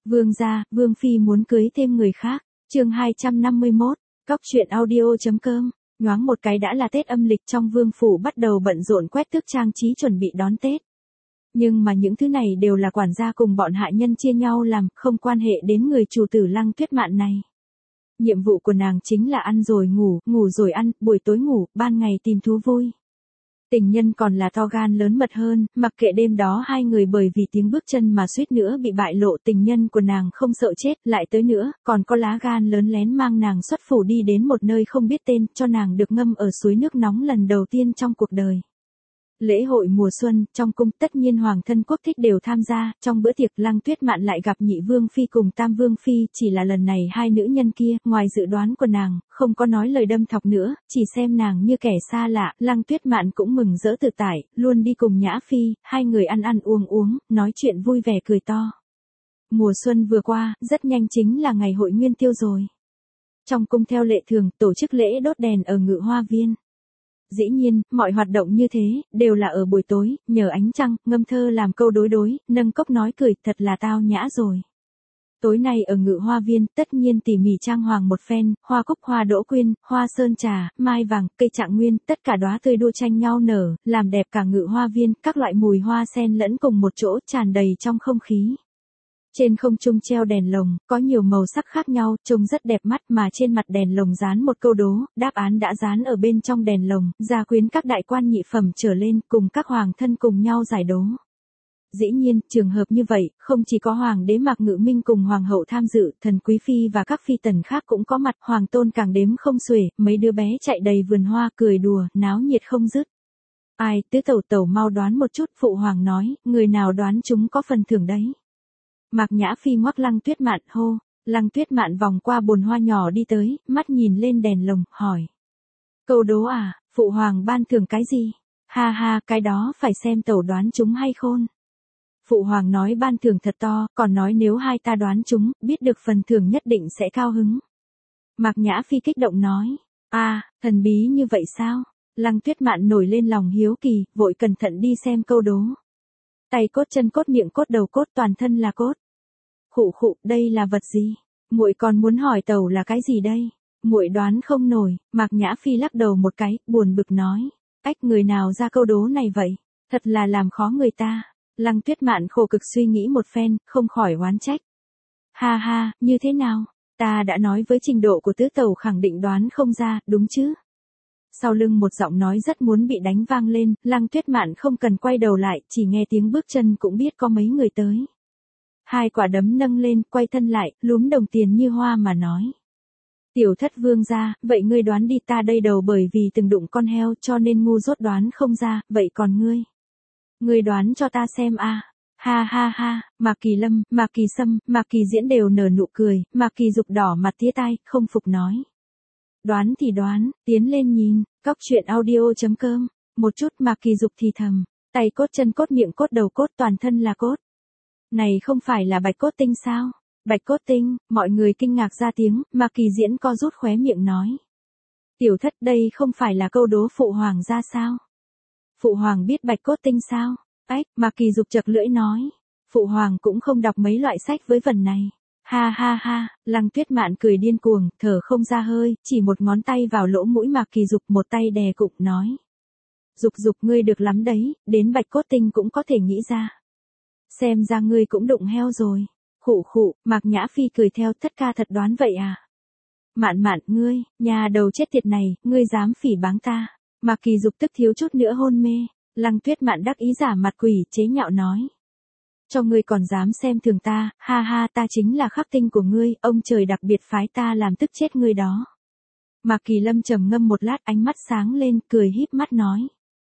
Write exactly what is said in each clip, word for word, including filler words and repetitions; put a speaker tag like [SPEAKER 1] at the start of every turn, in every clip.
[SPEAKER 1] Vương gia, Vương Phi muốn cưới thêm người khác. Chương hai trăm năm mươi mốt, Cóc truyện audio chấm com. Nhoáng một cái đã là Tết âm lịch, trong vương phủ bắt đầu bận rộn quét tước trang trí chuẩn bị đón Tết. Nhưng mà những thứ này đều là quản gia cùng bọn hạ nhân chia nhau làm, không quan hệ đến người chủ tử Lăng Tuyết Mạn này. Nhiệm vụ của nàng chính là ăn rồi ngủ, ngủ rồi ăn, buổi tối ngủ, ban ngày tìm thú vui. Tình nhân còn là to gan lớn mật hơn, mặc kệ đêm đó hai người bởi vì tiếng bước chân mà suýt nữa bị bại lộ, tình nhân của nàng không sợ chết, lại tới nữa, còn có lá gan lớn lén mang nàng xuất phủ đi đến một nơi không biết tên, cho nàng được ngâm ở suối nước nóng lần đầu tiên trong cuộc đời. Lễ hội mùa xuân, trong cung tất nhiên hoàng thân quốc thích đều tham gia, trong bữa tiệc Lăng Tuyết Mạn lại gặp nhị vương phi cùng tam vương phi, chỉ là lần này hai nữ nhân kia, ngoài dự đoán của nàng, không có nói lời đâm thọc nữa, chỉ xem nàng như kẻ xa lạ, Lăng Tuyết Mạn cũng mừng rỡ tự tại, luôn đi cùng Nhã Phi, hai người ăn ăn uống uống, nói chuyện vui vẻ cười to. Mùa xuân vừa qua, rất nhanh chính là ngày hội nguyên tiêu rồi. Trong cung theo lệ thường, tổ chức lễ đốt đèn ở Ngự Hoa Viên. Dĩ nhiên, mọi hoạt động như thế, đều là ở buổi tối, nhờ ánh trăng, ngâm thơ làm câu đối đối, nâng cốc nói cười, thật là tao nhã rồi. Tối nay ở Ngự Hoa Viên, tất nhiên tỉ mỉ trang hoàng một phen, hoa cúc, hoa đỗ quyên, hoa sơn trà, mai vàng, cây trạng nguyên, tất cả đóa tươi đua tranh nhau nở, làm đẹp cả Ngự Hoa Viên, các loại mùi hoa sen lẫn cùng một chỗ, tràn đầy trong không khí. Trên không trung treo đèn lồng, có nhiều màu sắc khác nhau, trông rất đẹp mắt, mà trên mặt đèn lồng dán một câu đố, đáp án đã dán ở bên trong đèn lồng, gia quyến các đại quan nhị phẩm trở lên, cùng các hoàng thân cùng nhau giải đố. Dĩ nhiên, trường hợp như vậy, không chỉ có hoàng đế Mạc Ngự Minh cùng hoàng hậu tham dự, thần quý phi và các phi tần khác cũng có mặt, hoàng tôn càng đếm không xuể, mấy đứa bé chạy đầy vườn hoa, cười đùa, náo nhiệt không dứt. Ai, tứ tẩu tẩu mau đoán một chút, phụ hoàng nói, người nào đoán chúng có phần thưởng đấy. Mạc Nhã Phi ngoắc Lăng Tuyết Mạn hô, Lăng Tuyết Mạn vòng qua bồn hoa nhỏ đi tới, mắt nhìn lên đèn lồng, hỏi. Câu đố à, phụ hoàng ban thưởng cái gì? Ha ha, cái đó phải xem tẩu đoán chúng hay khôn. Phụ hoàng nói ban thưởng thật to, còn nói nếu hai ta đoán chúng, biết được phần thưởng nhất định sẽ cao hứng. Mạc Nhã Phi kích động nói, à, thần bí như vậy sao? Lăng Tuyết Mạn nổi lên lòng hiếu kỳ, vội cẩn thận đi xem câu đố. Tay cốt chân cốt miệng cốt đầu cốt toàn thân là cốt. Khụ khụ, đây là vật gì? Muội còn muốn hỏi tẩu là cái gì đây? Muội đoán không nổi. Mạc Nhã Phi lắc đầu một cái, buồn bực nói. Ách, người nào ra câu đố này vậy? Thật là làm khó người ta. Lăng Tuyết Mạn khổ cực suy nghĩ một phen, không khỏi oán trách. Ha ha, như thế nào? Ta đã nói với trình độ của tứ tẩu khẳng định đoán không ra, đúng chứ? Sau lưng một giọng nói rất muốn bị đánh vang lên, Lăng Tuyết Mạn không cần quay đầu lại, chỉ nghe tiếng bước chân cũng biết có mấy người tới. Hai quả đấm nâng lên, quay thân lại, lúm đồng tiền như hoa mà nói. Tiểu thất vương gia, vậy ngươi đoán đi, ta đây đầu bởi vì từng đụng con heo cho nên ngu dốt đoán không ra, vậy còn ngươi? Ngươi đoán cho ta xem a. Ha ha ha, Mạc Kỳ Lâm, Mạc Kỳ Sâm, Mạc Kỳ Diễn đều nở nụ cười, Mạc Kỳ Dục đỏ mặt tía tai, không phục nói. Đoán thì đoán, tiến lên nhìn, Cóc truyện audio chấm com, một chút Mạc Kỳ Dục thì thầm, tay cốt chân cốt miệng cốt đầu cốt toàn thân là cốt. Này không phải là bạch cốt tinh sao? Bạch cốt tinh, mọi người kinh ngạc ra tiếng, Mạc Kỳ Diễn co rút khóe miệng nói. Tiểu thất, đây không phải là câu đố phụ hoàng ra sao? Phụ hoàng biết bạch cốt tinh sao? Ách, Mạc Kỳ Dục chật lưỡi nói. Phụ hoàng cũng không đọc mấy loại sách với vần này. Ha ha ha, Lăng Tuyết Mạn cười điên cuồng, thở không ra hơi, chỉ một ngón tay vào lỗ mũi Mạc Kỳ Dục, một tay đè cụng nói. Dục Dục, ngươi được lắm đấy, đến bạch cốt tinh cũng có thể nghĩ ra. Xem ra ngươi cũng đụng heo rồi. Khụ khụ, Mạc Nhã Phi cười theo, tất ca thật đoán vậy à? Mạn Mạn, ngươi, nhà đầu chết tiệt này, ngươi dám phỉ báng ta. Mạc Kỳ Dục tức thiếu chút nữa hôn mê. Lăng Tuyết Mạn đắc ý giả mặt quỷ, chế nhạo nói. Cho ngươi còn dám xem thường ta, ha ha, ta chính là khắc tinh của ngươi, ông trời đặc biệt phái ta làm tức chết ngươi đó. Mạc Kỳ Lâm trầm ngâm một lát, ánh mắt sáng lên, cười híp mắt nói.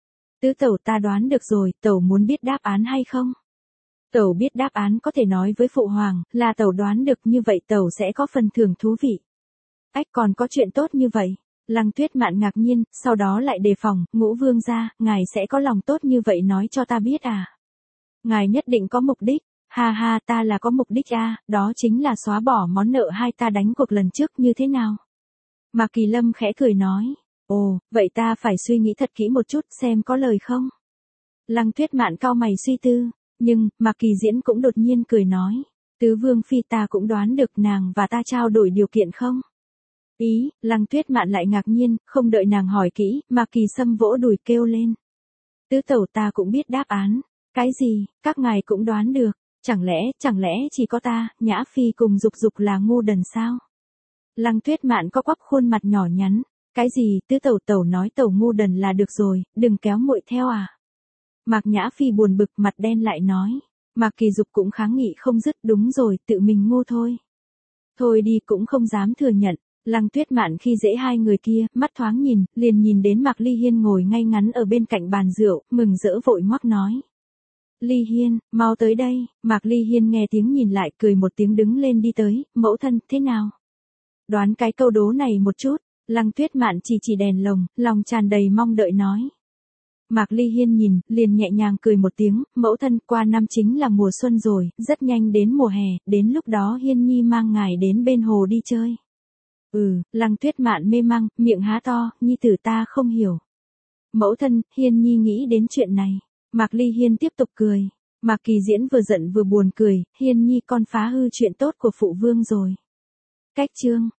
[SPEAKER 1] Tứ tẩu, ta đoán được rồi, tẩu muốn biết đáp án hay không? Tẩu biết đáp án có thể nói với phụ hoàng, là tẩu đoán được, như vậy tẩu sẽ có phần thưởng thú vị. Ách, còn có chuyện tốt như vậy? Lăng Tuyết Mạn ngạc nhiên, sau đó lại đề phòng, Ngũ vương gia, ngài sẽ có lòng tốt như vậy nói cho ta biết à? Ngài nhất định có mục đích. Ha ha, ta là có mục đích a, à, đó chính là xóa bỏ món nợ hai ta đánh cuộc lần trước như thế nào? Mạc Kỳ Lâm khẽ cười nói. Ồ, vậy ta phải suy nghĩ thật kỹ một chút xem có lời không? Lăng Tuyết Mạn cau mày suy tư. Nhưng, Mạc Kỳ Diễn cũng đột nhiên cười nói. Tứ vương phi ta cũng đoán được nàng và ta trao đổi điều kiện không? Ý, Lăng Tuyết Mạn lại ngạc nhiên, không đợi nàng hỏi kỹ, Mạc Kỳ Sâm vỗ đùi kêu lên. Tứ tẩu ta cũng biết đáp án. Cái gì, các ngài cũng đoán được, chẳng lẽ, chẳng lẽ chỉ có ta, Nhã Phi cùng Dục Dục là ngu đần sao? Lăng Tuyết Mạn có quắp khuôn mặt nhỏ nhắn. Cái gì, tứ tẩu tẩu nói tẩu ngu đần là được rồi, đừng kéo muội theo à? Mạc Nhã Phi buồn bực mặt đen lại nói. Mạc Kỳ Dục cũng kháng nghị không dứt, đúng rồi, tự mình ngu thôi. Thôi đi cũng không dám thừa nhận. Lăng Tuyết Mạn khi dễ hai người kia, mắt thoáng nhìn, liền nhìn đến Mạc Ly Hiên ngồi ngay ngắn ở bên cạnh bàn rượu, mừng rỡ vội ngoắc nói. Ly Hiên, mau tới đây. Mạc Ly Hiên nghe tiếng nhìn lại, cười một tiếng đứng lên đi tới. Mẫu thân, thế nào? Đoán cái câu đố này một chút. Lăng Tuyết Mạn chỉ chỉ đèn lồng, lòng tràn đầy mong đợi nói. Mạc Ly Hiên nhìn, liền nhẹ nhàng cười một tiếng, mẫu thân, qua năm chính là mùa xuân rồi, rất nhanh đến mùa hè, đến lúc đó Hiên Nhi mang ngài đến bên hồ đi chơi. Ừ, Lăng Tuyết Mạn mê mang, miệng há to, nhi tử ta không hiểu. Mẫu thân, Hiên Nhi nghĩ đến chuyện này. Mạc Ly Hiên tiếp tục cười. Mạc Kỳ Diễn vừa giận vừa buồn cười, Hiên Nhi con phá hư chuyện tốt của phụ vương rồi. Cách chương.